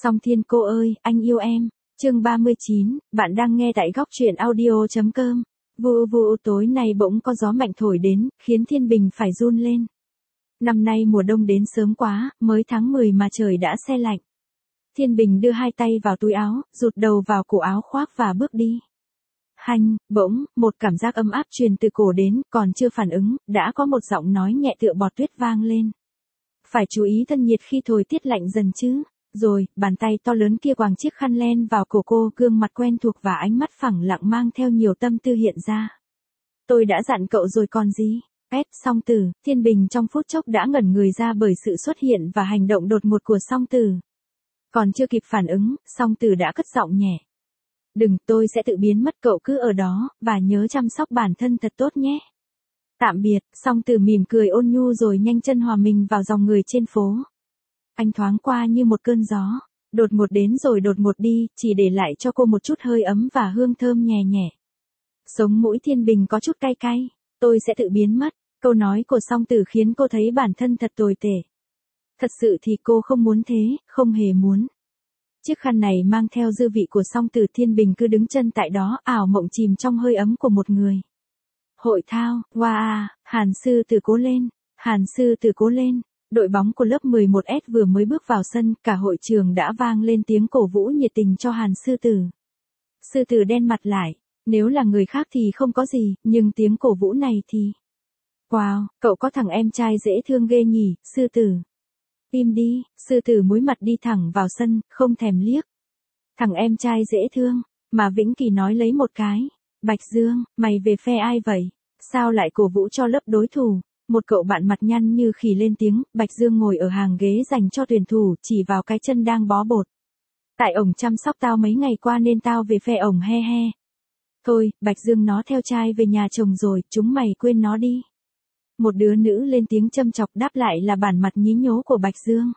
Song Thiên cô ơi, anh yêu em. Chương 39, bạn đang nghe tại góc truyện audio.com. Vụ vụ tối nay bỗng có gió mạnh thổi đến, khiến Thiên Bình phải run lên. Năm nay mùa đông đến sớm quá, mới tháng 10 mà trời đã se lạnh. Thiên Bình đưa hai tay vào túi áo, rụt đầu vào cổ áo khoác và bước đi. Hanh, bỗng, một cảm giác ấm áp truyền từ cổ đến, còn chưa phản ứng, đã có một giọng nói nhẹ tựa bọt tuyết vang lên. Phải chú ý thân nhiệt khi thời tiết lạnh dần chứ. Rồi, bàn tay to lớn kia quàng chiếc khăn len vào cổ cô, gương mặt quen thuộc và ánh mắt phẳng lặng mang theo nhiều tâm tư hiện ra. Tôi đã dặn cậu rồi còn gì? Song Tử, Thiên Bình trong phút chốc đã ngẩn người ra bởi sự xuất hiện và hành động đột ngột của Song Tử. Còn chưa kịp phản ứng, Song Tử đã cất giọng nhẹ. Đừng, tôi sẽ tự biến mất, cậu cứ ở đó, và nhớ chăm sóc bản thân thật tốt nhé. Tạm biệt, Song Tử mỉm cười ôn nhu rồi nhanh chân hòa mình vào dòng người trên phố. Anh thoáng qua như một cơn gió, đột ngột đến rồi đột ngột đi, chỉ để lại cho cô một chút hơi ấm và hương thơm nhẹ nhẹ. Sống mũi Thiên Bình có chút cay cay, tôi sẽ tự biến mất, câu nói của Song Tử khiến cô thấy bản thân thật tồi tệ. Thật sự thì cô không muốn thế, không hề muốn. Chiếc khăn này mang theo dư vị của Song Tử, Thiên Bình cứ đứng chân tại đó, ảo mộng chìm trong hơi ấm của một người. Hội thao, wow, Hàn Sư Tử cố lên, Hàn Sư Tử cố lên. Đội bóng của lớp 11S vừa mới bước vào sân, cả hội trường đã vang lên tiếng cổ vũ nhiệt tình cho Hàn Sư Tử. Sư Tử đen mặt lại, nếu là người khác thì không có gì, nhưng tiếng cổ vũ này thì... Wow, cậu có thằng em trai dễ thương ghê nhỉ, Sư Tử. Im đi, Sư Tử múi mặt đi thẳng vào sân, không thèm liếc. Thằng em trai dễ thương, mà Vĩnh Kỳ nói lấy một cái. Bạch Dương, mày về phe ai vậy? Sao lại cổ vũ cho lớp đối thủ? Một cậu bạn mặt nhăn như khỉ lên tiếng. Bạch Dương ngồi ở hàng ghế dành cho tuyển thủ, chỉ vào cái chân đang bó bột. Tại ổng chăm sóc tao mấy ngày qua nên tao về phe ổng, he he. Thôi, Bạch Dương nó theo trai về nhà chồng rồi, chúng mày quên nó đi. Một đứa nữ lên tiếng châm chọc, đáp lại là bản mặt nhí nhố của Bạch Dương.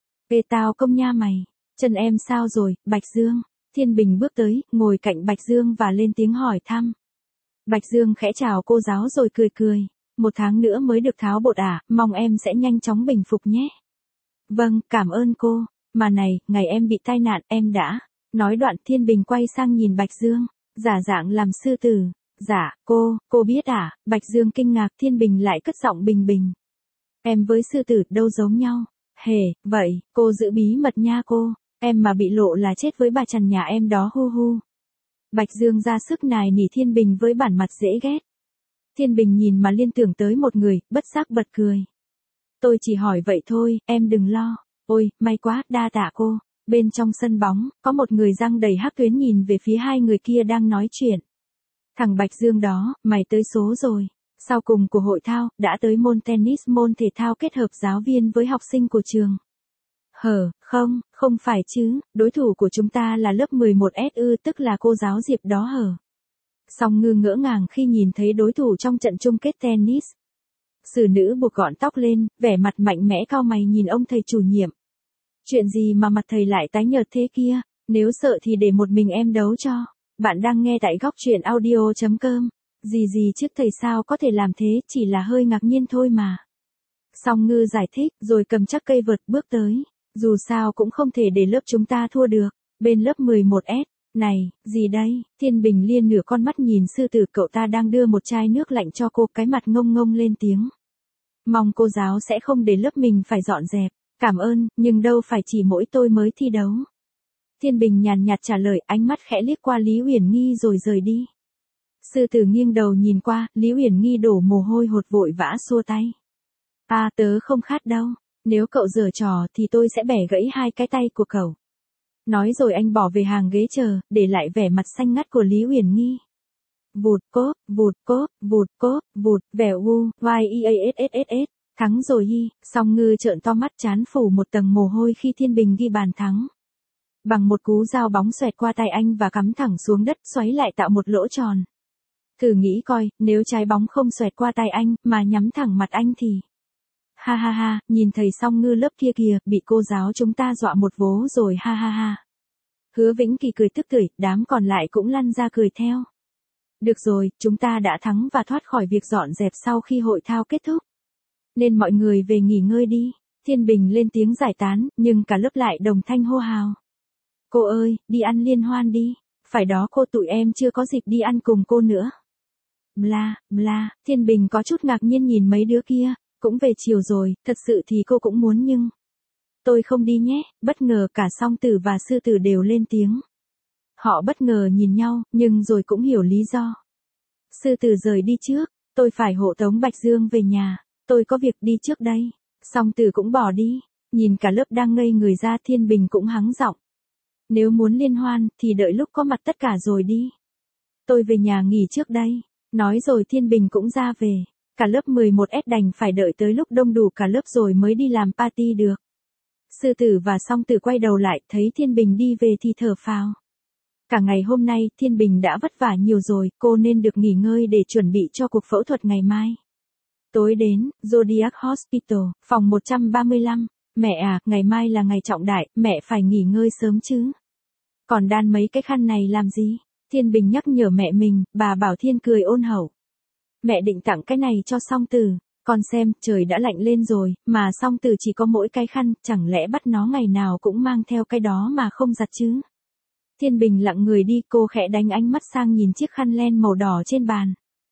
Ê tao công nha mày, chân em sao rồi, Bạch Dương? Thiên Bình bước tới, ngồi cạnh Bạch Dương và lên tiếng hỏi thăm. Bạch Dương khẽ chào cô giáo rồi cười cười. 1 tháng nữa mới được tháo bột à, mong em sẽ nhanh chóng bình phục nhé. Vâng, cảm ơn cô. Mà này, ngày em bị tai nạn, em đã. Nói đoạn Thiên Bình quay sang nhìn Bạch Dương, giả dạng làm sư tử. Dạ, cô biết à? Bạch Dương kinh ngạc, Thiên Bình lại cất giọng bình bình. Em với sư tử đâu giống nhau. Hề, vậy, cô giữ bí mật nha cô. Em mà bị lộ là chết với bà chằn nhà em đó, hu hu. Bạch Dương ra sức nài nỉ Thiên Bình với bản mặt dễ ghét. Thiên Bình nhìn mà liên tưởng tới một người, bất giác bật cười. Tôi chỉ hỏi vậy thôi, em đừng lo. Ôi, may quá, đa tạ cô. Bên trong sân bóng, có một người răng đầy hắc tuyến nhìn về phía hai người kia đang nói chuyện. Thằng Bạch Dương đó, mày tới số rồi. Sau cùng của hội thao, đã tới môn tennis, môn thể thao kết hợp giáo viên với học sinh của trường. Không phải chứ, đối thủ của chúng ta là lớp 11S ư, tức là cô giáo Diệp đó hở. Song Ngư ngỡ ngàng khi nhìn thấy đối thủ trong trận chung kết tennis. Xử nữ buộc gọn tóc lên, vẻ mặt mạnh mẽ cau mày nhìn ông thầy chủ nhiệm. Chuyện gì mà mặt thầy lại tái nhợt thế kia, nếu sợ thì để một mình em đấu cho. Bạn đang nghe tại góc truyện audio.com. Gì chứ thầy sao có thể làm thế, chỉ là hơi ngạc nhiên thôi mà. Song Ngư giải thích, rồi cầm chắc cây vợt bước tới. Dù sao cũng không thể để lớp chúng ta thua được. Bên lớp 11S. Này, gì đây? Thiên Bình liên nửa con mắt nhìn sư tử, cậu ta đang đưa một chai nước lạnh cho cô, cái mặt ngông ngông lên tiếng. Mong cô giáo sẽ không để lớp mình phải dọn dẹp. Cảm ơn, nhưng đâu phải chỉ mỗi tôi mới thi đấu. Thiên Bình nhàn nhạt trả lời, ánh mắt khẽ liếc qua Lý Uyển Nghi rồi rời đi. Sư tử nghiêng đầu nhìn qua, Lý Uyển Nghi đổ mồ hôi hột vội vã xua tay. Tớ không khát đâu, nếu cậu giở trò thì tôi sẽ bẻ gãy 2 cái tay của cậu. Nói rồi anh bỏ về hàng ghế chờ, để lại vẻ mặt xanh ngắt của Lý Uyển Nghi. Vụt cốp, vèo u, yeassss, thắng rồi hi. Song Ngư trợn to mắt, trán phủ một tầng mồ hôi khi Thiên Bình ghi bàn thắng. Bằng một cú giao bóng xoẹt qua tay anh và cắm thẳng xuống đất, xoáy lại tạo một lỗ tròn. Thử nghĩ coi, nếu trái bóng không xoẹt qua tay anh, mà nhắm thẳng mặt anh thì... Ha ha ha, nhìn thầy Song Ngư lớp kia kìa, bị cô giáo chúng ta dọa một vố rồi, ha ha ha. Hứa Vĩnh Kỳ cười tức tưởi, đám còn lại cũng lăn ra cười theo. Được rồi, chúng ta đã thắng và thoát khỏi việc dọn dẹp sau khi hội thao kết thúc. Nên mọi người về nghỉ ngơi đi. Thiên Bình lên tiếng giải tán, nhưng cả lớp lại đồng thanh hô hào. Cô ơi, đi ăn liên hoan đi. Phải đó cô, tụi em chưa có dịp đi ăn cùng cô nữa. Bla, bla, Thiên Bình có chút ngạc nhiên nhìn mấy đứa kia, cũng về chiều rồi, thật sự thì cô cũng muốn nhưng... Tôi không đi nhé, bất ngờ cả Song Tử và Sư Tử đều lên tiếng. Họ bất ngờ nhìn nhau, nhưng rồi cũng hiểu lý do. Sư Tử rời đi trước, tôi phải hộ tống Bạch Dương về nhà, tôi có việc đi trước đây. Song Tử cũng bỏ đi, nhìn cả lớp đang ngây người ra, Thiên Bình cũng hắng giọng. Nếu muốn liên hoan, thì đợi lúc có mặt tất cả rồi đi. Tôi về nhà nghỉ trước đây. Nói rồi Thiên Bình cũng ra về. Cả lớp 11S đành phải đợi tới lúc đông đủ cả lớp rồi mới đi làm party được. Sư Tử và Song Tử quay đầu lại, thấy Thiên Bình đi về thì thở phào. Cả ngày hôm nay, Thiên Bình đã vất vả nhiều rồi, cô nên được nghỉ ngơi để chuẩn bị cho cuộc phẫu thuật ngày mai. Tối đến, Zodiac Hospital, phòng 135. Mẹ à, ngày mai là ngày trọng đại, mẹ phải nghỉ ngơi sớm chứ. Còn đan mấy cái khăn này làm gì? Thiên Bình nhắc nhở mẹ mình, bà Bảo Thiên cười ôn hậu. Mẹ định tặng cái này cho Song Tử, con xem, trời đã lạnh lên rồi, mà Song Tử chỉ có mỗi cái khăn, chẳng lẽ bắt nó ngày nào cũng mang theo cái đó mà không giặt chứ? Thiên Bình lặng người đi, cô khẽ đánh ánh mắt sang nhìn chiếc khăn len màu đỏ trên bàn.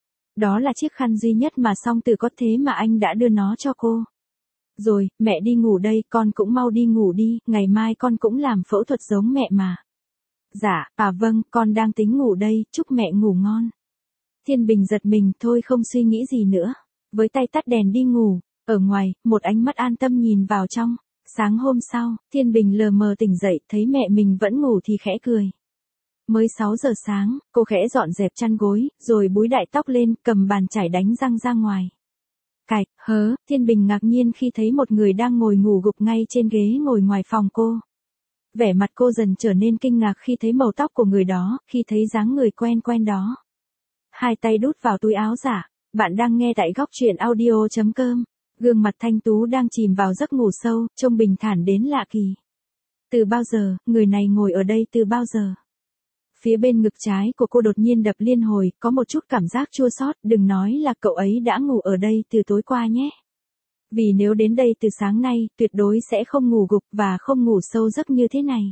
Đó là chiếc khăn duy nhất mà Song Tử có, thế mà anh đã đưa nó cho cô. Rồi, mẹ đi ngủ đây, con cũng mau đi ngủ đi, ngày mai con cũng làm phẫu thuật giống mẹ mà. Dạ, vâng, con đang tính ngủ đây, chúc mẹ ngủ ngon. Thiên Bình giật mình, thôi không suy nghĩ gì nữa. Với tay tắt đèn đi ngủ, ở ngoài, một ánh mắt an tâm nhìn vào trong. Sáng hôm sau, Thiên Bình lờ mờ tỉnh dậy, thấy mẹ mình vẫn ngủ thì khẽ cười. Mới 6 giờ sáng, cô khẽ dọn dẹp chăn gối, rồi búi đại tóc lên, cầm bàn chải đánh răng ra ngoài. Cạch, Thiên Bình ngạc nhiên khi thấy một người đang ngồi ngủ gục ngay trên ghế ngồi ngoài phòng cô. Vẻ mặt cô dần trở nên kinh ngạc khi thấy màu tóc của người đó, khi thấy dáng người quen quen đó. Hai tay đút vào túi áo giả, bạn đang nghe tại góc truyện audio.com. Gương mặt thanh tú đang chìm vào giấc ngủ sâu, trông bình thản đến lạ kỳ. Từ bao giờ, người này ngồi ở đây từ bao giờ? Phía bên ngực trái của cô đột nhiên đập liên hồi, có một chút cảm giác chua xót, đừng nói là cậu ấy đã ngủ ở đây từ tối qua nhé. Vì nếu đến đây từ sáng nay, tuyệt đối sẽ không ngủ gục và không ngủ sâu giấc như thế này.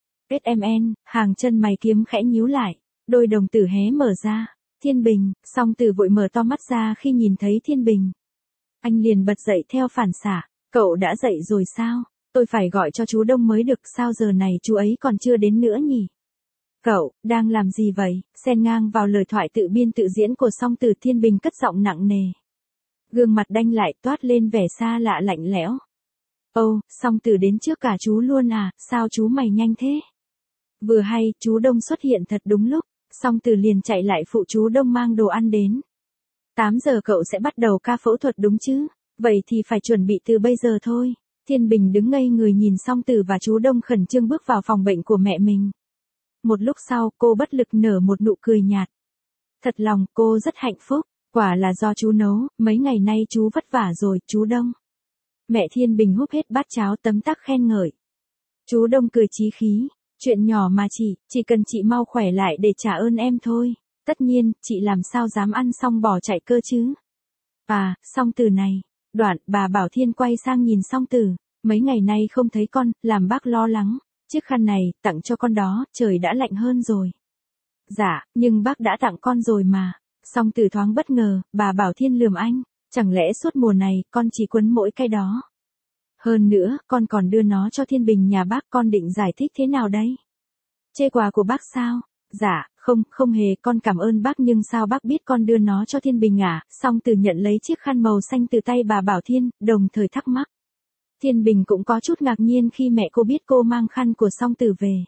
SMN, hàng chân mày kiếm khẽ nhíu lại, đôi đồng tử hé mở ra. Thiên Bình, Song Tử vội mở to mắt ra khi nhìn thấy Thiên Bình. Anh liền bật dậy theo phản xạ, cậu đã dậy rồi sao? Tôi phải gọi cho chú Đông mới được, sao giờ này chú ấy còn chưa đến nữa nhỉ? Cậu, đang làm gì vậy? Xen ngang vào lời thoại tự biên tự diễn của Song Tử, Thiên Bình cất giọng nặng nề. Gương mặt đanh lại toát lên vẻ xa lạ lạnh lẽo. Ồ, Song Tử đến trước cả chú luôn à, sao chú mày nhanh thế? Vừa hay, chú Đông xuất hiện thật đúng lúc, Song Tử liền chạy lại phụ chú Đông mang đồ ăn đến. 8 giờ cậu sẽ bắt đầu ca phẫu thuật đúng chứ? Vậy thì phải chuẩn bị từ bây giờ thôi. Thiên Bình đứng ngây người nhìn Song Tử và chú Đông khẩn trương bước vào phòng bệnh của mẹ mình. Một lúc sau, cô bất lực nở một nụ cười nhạt. Thật lòng, cô rất hạnh phúc, quả là do chú nấu, mấy ngày nay chú vất vả rồi, chú Đông. Mẹ Thiên Bình húp hết bát cháo tấm tắc khen ngợi. Chú Đông cười chí khí, chuyện nhỏ mà chỉ cần chị mau khỏe lại để trả ơn em thôi. Tất nhiên, chị làm sao dám ăn xong bỏ chạy cơ chứ. À, Song Tử này. Đoạn, bà Bảo Thiên quay sang nhìn Song Tử. Mấy ngày nay không thấy con, làm bác lo lắng. Chiếc khăn này, tặng cho con đó, trời đã lạnh hơn rồi. Dạ, nhưng bác đã tặng con rồi mà. Song Tử thoáng bất ngờ, bà Bảo Thiên lườm anh. Chẳng lẽ suốt mùa này, con chỉ quấn mỗi cái đó. Hơn nữa, con còn đưa nó cho Thiên Bình nhà bác, con định giải thích thế nào đây? Chê quà của bác sao? Dạ, không hề, con cảm ơn bác, nhưng sao bác biết con đưa nó cho Thiên Bình à? Song Tử nhận lấy chiếc khăn màu xanh từ tay bà Bảo Thiên, đồng thời thắc mắc. Thiên Bình cũng có chút ngạc nhiên khi mẹ cô biết cô mang khăn của Song Tử về.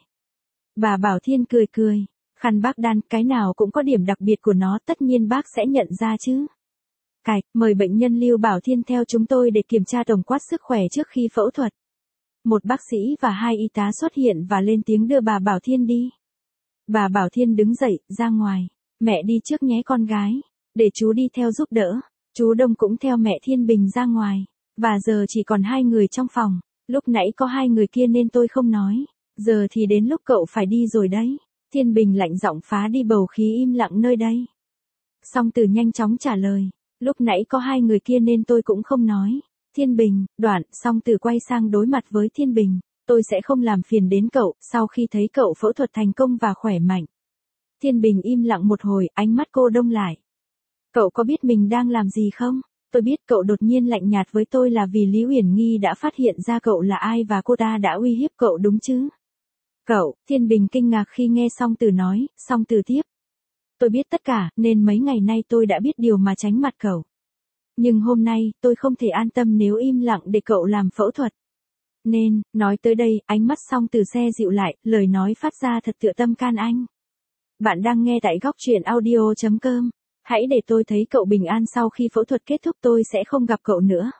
Bà Bảo Thiên cười, khăn bác đan, cái nào cũng có điểm đặc biệt của nó, tất nhiên bác sẽ nhận ra chứ. Cạch, mời bệnh nhân Lưu Bảo Thiên theo chúng tôi để kiểm tra tổng quát sức khỏe trước khi phẫu thuật. Một bác sĩ và 2 y tá xuất hiện và lên tiếng đưa bà Bảo Thiên đi. Bà Bảo Thiên đứng dậy, ra ngoài. Mẹ đi trước nhé con gái. Để chú đi theo giúp đỡ. Chú Đông cũng theo mẹ Thiên Bình ra ngoài. Và giờ chỉ còn 2 người trong phòng. Lúc nãy có 2 người kia nên tôi không nói. Giờ thì đến lúc cậu phải đi rồi đấy. Thiên Bình lạnh giọng phá đi bầu khí im lặng nơi đây. Song Tử nhanh chóng trả lời. Lúc nãy có 2 người kia nên tôi cũng không nói. Thiên Bình, đoạn, Song Tử quay sang đối mặt với Thiên Bình. tôi sẽ không làm phiền đến cậu, sau khi thấy cậu phẫu thuật thành công và khỏe mạnh. Thiên Bình im lặng một hồi, ánh mắt cô đông lại. Cậu có biết mình đang làm gì không? Tôi biết cậu đột nhiên lạnh nhạt với tôi là vì Lý Uyển Nghi đã phát hiện ra cậu là ai và cô ta đã uy hiếp cậu đúng chứ? Cậu, Thiên Bình kinh ngạc khi nghe Song Tử nói, Song Tử tiếp. Tôi biết tất cả, nên mấy ngày nay tôi đã biết điều mà tránh mặt cậu. Nhưng hôm nay, tôi không thể an tâm nếu im lặng để cậu làm phẫu thuật. Nên, nói tới đây, ánh mắt Song Tử xe dịu lại, lời nói phát ra thật tựa tâm can anh. Bạn đang nghe tại góc truyện audio.com. Hãy để tôi thấy cậu bình an sau khi phẫu thuật kết thúc tôi sẽ không gặp cậu nữa.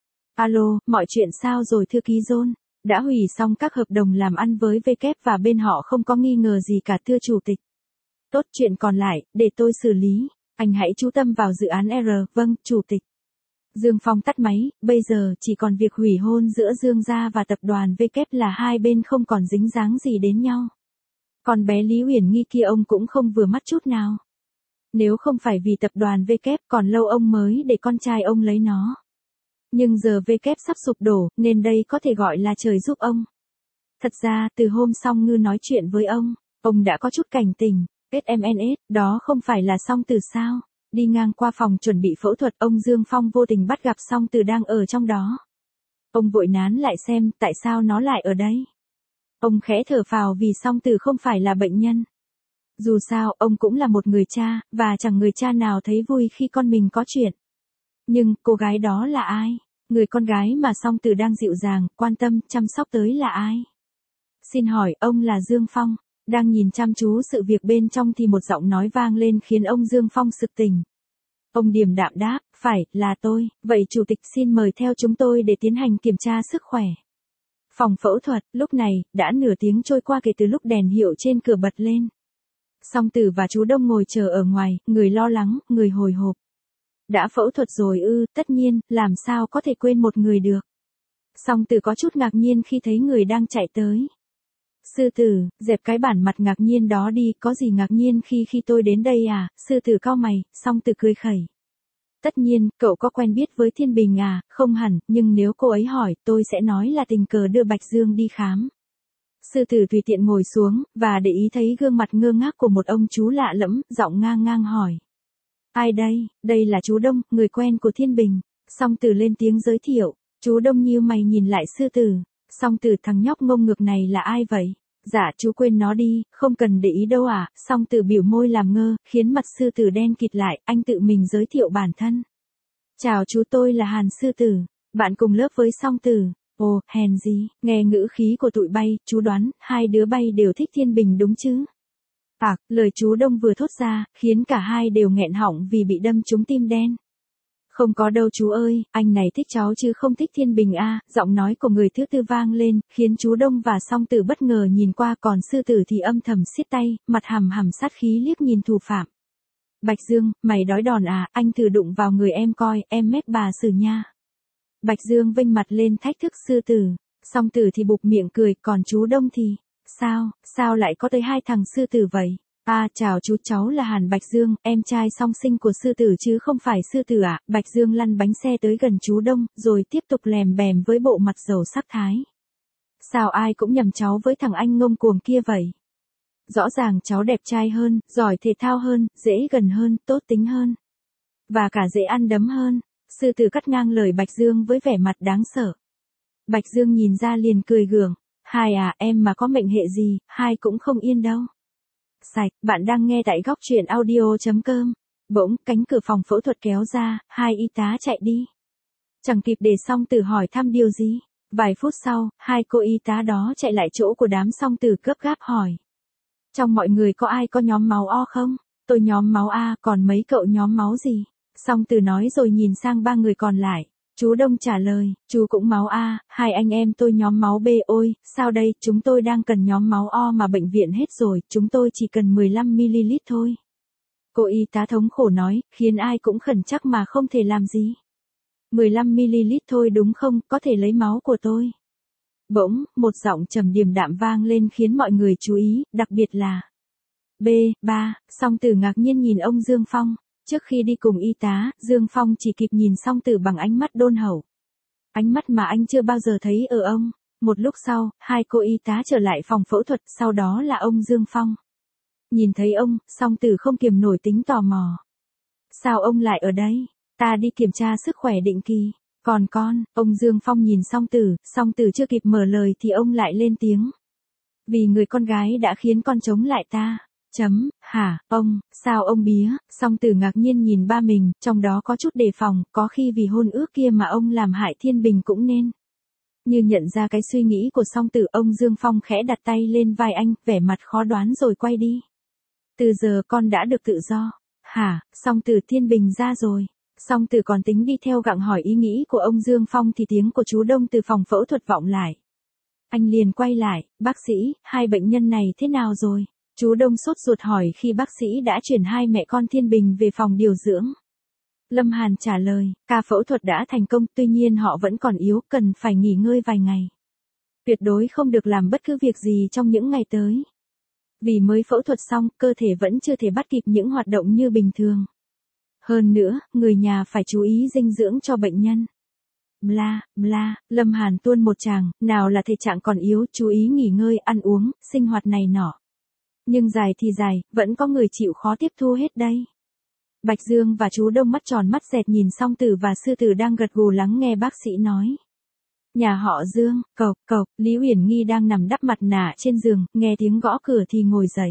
Alo, mọi chuyện sao rồi thư ký John? Đã hủy xong các hợp đồng làm ăn với W và bên họ không có nghi ngờ gì cả thưa chủ tịch. Tốt, chuyện còn lại, để tôi xử lý. Anh hãy chú tâm vào dự án R, vâng, chủ tịch. Dương Phong tắt máy, bây giờ chỉ còn việc hủy hôn giữa Dương gia và tập đoàn W là hai bên không còn dính dáng gì đến nhau. Còn bé Lý Uyển Nghi kia ông cũng không vừa mắt chút nào. Nếu không phải vì tập đoàn W còn lâu ông mới để con trai ông lấy nó. Nhưng giờ W sắp sụp đổ, nên đây có thể gọi là trời giúp ông. Thật ra, từ hôm Song Ngư nói chuyện với ông đã có chút cảnh tỉnh. SMS, đó không phải là Song Tử sao? Đi ngang qua phòng chuẩn bị phẫu thuật, ông Dương Phong vô tình bắt gặp Song Tử đang ở trong đó. Ông vội nán lại xem, tại sao nó lại ở đây? Ông khẽ thở phào vì Song Tử không phải là bệnh nhân. Dù sao, ông cũng là một người cha, và chẳng người cha nào thấy vui khi con mình có chuyện. Nhưng, cô gái đó là ai? Người con gái mà Song Tử đang dịu dàng, quan tâm, chăm sóc tới là ai? Xin hỏi, ông là Dương Phong. Đang nhìn chăm chú sự việc bên trong thì một giọng nói vang lên khiến ông Dương Phong sực tỉnh. Ông điềm đạm đáp, phải, là tôi, vậy chủ tịch xin mời theo chúng tôi để tiến hành kiểm tra sức khỏe. Phòng phẫu thuật, lúc này, đã nửa tiếng trôi qua kể từ lúc đèn hiệu trên cửa bật lên. Song Tử và chú Đông ngồi chờ ở ngoài, người lo lắng, người hồi hộp. Đã phẫu thuật rồi ư, tất nhiên, làm sao có thể quên một người được. Song Tử có chút ngạc nhiên khi thấy người đang chạy tới. Sư tử, dẹp cái bản mặt ngạc nhiên đó đi, có gì ngạc nhiên khi tôi đến đây à? Sư tử cau mày, Song Tử cười khẩy. Tất nhiên, cậu có quen biết với Thiên Bình à? Không hẳn, nhưng nếu cô ấy hỏi, tôi sẽ nói là tình cờ đưa Bạch Dương đi khám. Sư tử tùy tiện ngồi xuống, và để ý thấy gương mặt ngơ ngác của một ông chú lạ lẫm, giọng ngang ngang hỏi. Ai đây? Đây là chú Đông, người quen của Thiên Bình. Song Tử lên tiếng giới thiệu, chú Đông nhíu mày nhìn lại sư tử. Song Tử, thằng nhóc ngông ngược này là ai vậy? Dạ chú quên nó đi, không cần để ý đâu à? Song Tử biểu môi làm ngơ, khiến mặt sư tử đen kịt lại, anh tự mình giới thiệu bản thân. Chào chú, tôi là Hàn sư tử, bạn cùng lớp với Song Tử. Ồ, hèn gì, nghe ngữ khí của tụi bay, chú đoán, hai đứa bay đều thích Thiên Bình đúng chứ? Lời chú Đông vừa thốt ra, khiến cả hai đều nghẹn họng vì bị đâm trúng tim đen. Không có đâu chú ơi, anh này thích cháu chứ không thích Thiên Bình à, giọng nói của người thứ tư vang lên, khiến chú Đông và Song Tử bất ngờ nhìn qua, còn sư tử thì âm thầm siết tay, mặt hằm hằm sát khí liếc nhìn thủ phạm. Bạch Dương, mày đói đòn à, anh thử đụng vào người em coi, em mép bà xử nha. Bạch Dương vênh mặt lên thách thức sư tử, Song Tử thì bụp miệng cười, còn chú Đông thì, sao lại có tới hai thằng sư tử vậy? Chào chú, cháu là Hàn Bạch Dương, em trai song sinh của sư tử chứ không phải sư tử à? Bạch Dương lăn bánh xe tới gần chú Đông, rồi tiếp tục lèm bèm với bộ mặt giàu sắc thái. Sao ai cũng nhầm cháu với thằng anh ngông cuồng kia vậy? Rõ ràng cháu đẹp trai hơn, giỏi thể thao hơn, dễ gần hơn, tốt tính hơn. Và cả dễ ăn đấm hơn. Sư tử cắt ngang lời Bạch Dương với vẻ mặt đáng sợ. Bạch Dương nhìn ra liền cười gượng. Hai à, em mà có mệnh hệ gì, hai cũng không yên đâu. Sạch, bạn đang nghe tại góc truyện audio.com. Bỗng, cánh cửa phòng phẫu thuật kéo ra, hai y tá chạy đi. Chẳng kịp để Song Tử hỏi thăm điều gì. Vài phút sau, hai cô y tá đó chạy lại chỗ của đám Song Tử gấp gáp hỏi. Trong mọi người có ai có nhóm máu O không? Tôi nhóm máu A, còn mấy cậu nhóm máu gì? Song Tử nói rồi nhìn sang ba người còn lại. Chú Đông trả lời, chú cũng máu A, hai anh em tôi nhóm máu B. Ôi, sao đây, chúng tôi đang cần nhóm máu O mà bệnh viện hết rồi, chúng tôi chỉ cần 15ml thôi. Cô y tá thống khổ nói, khiến ai cũng khẩn trắc mà không thể làm gì. 15ml thôi đúng không, có thể lấy máu của tôi. Bỗng, một giọng trầm điềm đạm vang lên khiến mọi người chú ý, đặc biệt là B3, Song Tử ngạc nhiên nhìn ông Dương Phong. Trước khi đi cùng y tá, Dương Phong chỉ kịp nhìn Song Tử bằng ánh mắt đôn hậu. Ánh mắt mà anh chưa bao giờ thấy ở ông. Một lúc sau, hai cô y tá trở lại phòng phẫu thuật, sau đó là ông Dương Phong. Nhìn thấy ông, Song Tử không kiềm nổi tính tò mò. Sao ông lại ở đây? Ta đi kiểm tra sức khỏe định kỳ. Còn con, ông Dương Phong nhìn Song Tử chưa kịp mở lời thì ông lại lên tiếng. Vì người con gái đã khiến con chống lại ta. Hả, ông, sao ông bía? Song Tử ngạc nhiên nhìn ba mình, trong đó có chút đề phòng, có khi vì hôn ước kia mà ông làm hại Thiên Bình cũng nên. Như nhận ra cái suy nghĩ của Song Tử, ông Dương Phong khẽ đặt tay lên vai anh, vẻ mặt khó đoán rồi quay đi. Từ giờ con đã được tự do. Hả, Song Tử, Thiên Bình ra rồi. Song Tử còn tính đi theo gặng hỏi ý nghĩ của ông Dương Phong thì tiếng của chú Đông từ phòng phẫu thuật vọng lại. Anh liền quay lại, bác sĩ, hai bệnh nhân này thế nào rồi? Chú Đông sốt ruột hỏi khi bác sĩ đã chuyển hai mẹ con Thiên Bình về phòng điều dưỡng. Lâm Hàn trả lời, ca phẫu thuật đã thành công, tuy nhiên họ vẫn còn yếu, cần phải nghỉ ngơi vài ngày. Tuyệt đối không được làm bất cứ việc gì trong những ngày tới. Vì mới phẫu thuật xong, cơ thể vẫn chưa thể bắt kịp những hoạt động như bình thường. Hơn nữa, người nhà phải chú ý dinh dưỡng cho bệnh nhân. Bla, bla, Lâm Hàn tuôn một tràng, nào là thể trạng còn yếu, chú ý nghỉ ngơi, ăn uống, sinh hoạt này nọ. Nhưng dài thì dài, vẫn có người chịu khó tiếp thu hết đây. Bạch Dương và chú Đông mắt tròn mắt dẹt nhìn Song Tử và Sư Tử đang gật gù lắng nghe bác sĩ nói. Nhà họ Dương, cộc, Lý Uyển Nghi đang nằm đắp mặt nạ trên giường, nghe tiếng gõ cửa thì ngồi dậy.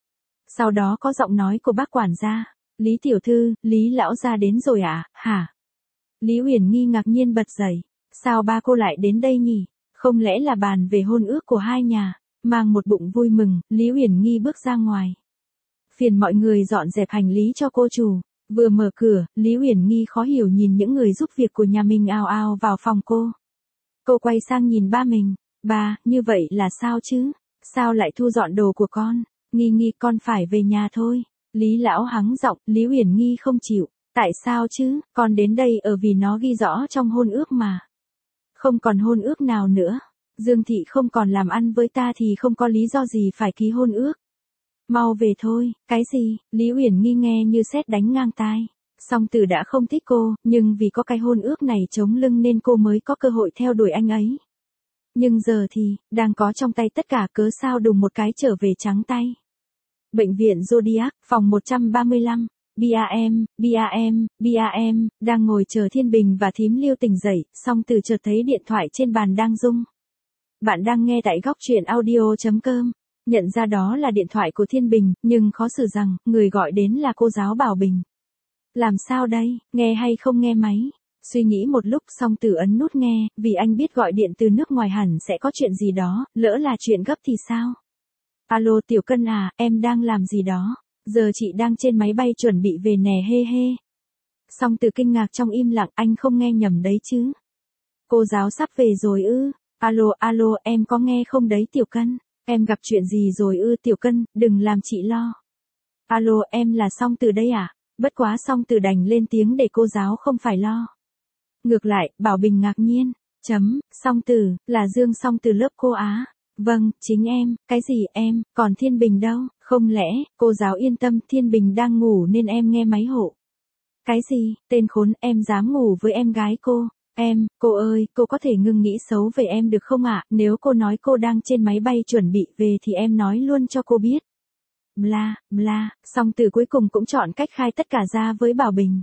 Sau đó có giọng nói của bác quản gia. Lý tiểu thư, Lý lão gia đến rồi à, hả? Lý Uyển Nghi ngạc nhiên bật dậy. Sao ba cô lại đến đây nhỉ? Không lẽ là bàn về hôn ước của hai nhà? Mang một bụng vui mừng, Lý Uyển Nghi bước ra ngoài. Phiền mọi người dọn dẹp hành lý cho cô chủ. Vừa mở cửa, Lý Uyển Nghi khó hiểu nhìn những người giúp việc của nhà mình ào ào vào phòng cô. Cô quay sang nhìn ba mình. Ba, như vậy là sao chứ? Sao lại thu dọn đồ của con? Nghi con phải về nhà thôi. Lý lão hắng giọng, Lý Uyển Nghi không chịu. Tại sao chứ, con đến đây ở vì nó ghi rõ trong hôn ước mà. Không còn hôn ước nào nữa. Dương thị không còn làm ăn với ta thì không có lý do gì phải ký hôn ước. Mau về thôi, cái gì? Lý Uyển Nghi nghe như sét đánh ngang tai. Song Tử đã không thích cô, nhưng vì có cái hôn ước này chống lưng nên cô mới có cơ hội theo đuổi anh ấy. Nhưng giờ thì, đang có trong tay tất cả, cớ sao đùng một cái trở về trắng tay. Bệnh viện Zodiac, phòng 135. BAM, đang ngồi chờ Thiên Bình và thím Lưu tỉnh dậy, Song Tử chợt thấy điện thoại trên bàn đang rung. Bạn đang nghe tại góc truyện audio.com. Nhận ra đó là điện thoại của Thiên Bình, nhưng khó xử rằng, người gọi đến là cô giáo Bảo Bình. Làm sao đây, nghe hay không nghe máy? Suy nghĩ một lúc Song Tử ấn nút nghe, vì anh biết gọi điện từ nước ngoài hẳn sẽ có chuyện gì đó, lỡ là chuyện gấp thì sao? Alo Tiểu Cân à, em đang làm gì đó? Giờ chị đang trên máy bay chuẩn bị về nè hê hê. Song Tử kinh ngạc trong im lặng, anh không nghe nhầm đấy chứ? Cô giáo sắp về rồi ư? Alo, em có nghe không đấy Tiểu Cân? Em gặp chuyện gì rồi ư Tiểu Cân, đừng làm chị lo. Alo, em là Song Tử đây à? Bất quá Song Tử đành lên tiếng để cô giáo không phải lo. Ngược lại, Bảo Bình ngạc nhiên. Song Tử, là Dương Song từ lớp cô á? Vâng, chính em, cái gì em, còn Thiên Bình đâu? Không lẽ, cô giáo yên tâm, Thiên Bình đang ngủ nên em nghe máy hộ. Cái gì, tên khốn, em dám ngủ với em gái cô? Cô ơi, cô có thể ngừng nghĩ xấu về em được không ạ? Nếu cô nói cô đang trên máy bay chuẩn bị về thì em nói luôn cho cô biết. Bla, Song Tử cuối cùng cũng chọn cách khai tất cả ra với Bảo Bình.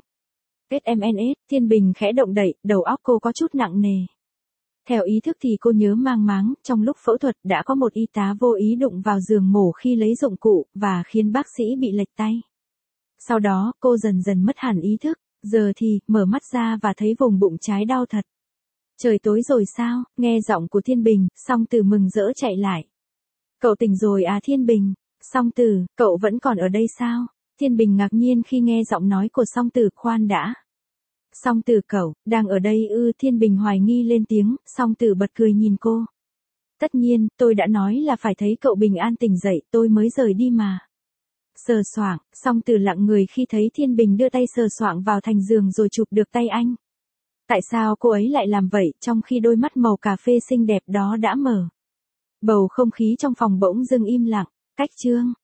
SMS, Thiên Bình khẽ động đậy, đầu óc cô có chút nặng nề. Theo ý thức thì cô nhớ mang máng, trong lúc phẫu thuật đã có một y tá vô ý đụng vào giường mổ khi lấy dụng cụ, và khiến bác sĩ bị lệch tay. Sau đó, cô dần dần mất hẳn ý thức, giờ thì, mở mắt ra và thấy vùng bụng trái đau thật. Trời tối rồi sao, nghe giọng của Thiên Bình, Song Tử mừng rỡ chạy lại. Cậu tỉnh rồi à Thiên Bình? Song Tử, cậu vẫn còn ở đây sao? Thiên Bình ngạc nhiên khi nghe giọng nói của Song Tử, khoan đã. Song Tử cậu, đang ở đây ư? Thiên Bình hoài nghi lên tiếng, Song Tử bật cười nhìn cô. Tất nhiên, tôi đã nói là phải thấy cậu bình an tỉnh dậy, tôi mới rời đi mà. Sờ soạng, Song Tử lặng người khi thấy Thiên Bình đưa tay sờ soạng vào thành giường rồi chụp được tay anh. Tại sao cô ấy lại làm vậy, trong khi đôi mắt màu cà phê xinh đẹp đó đã mở? Bầu không khí trong phòng bỗng dưng im lặng, cách chương.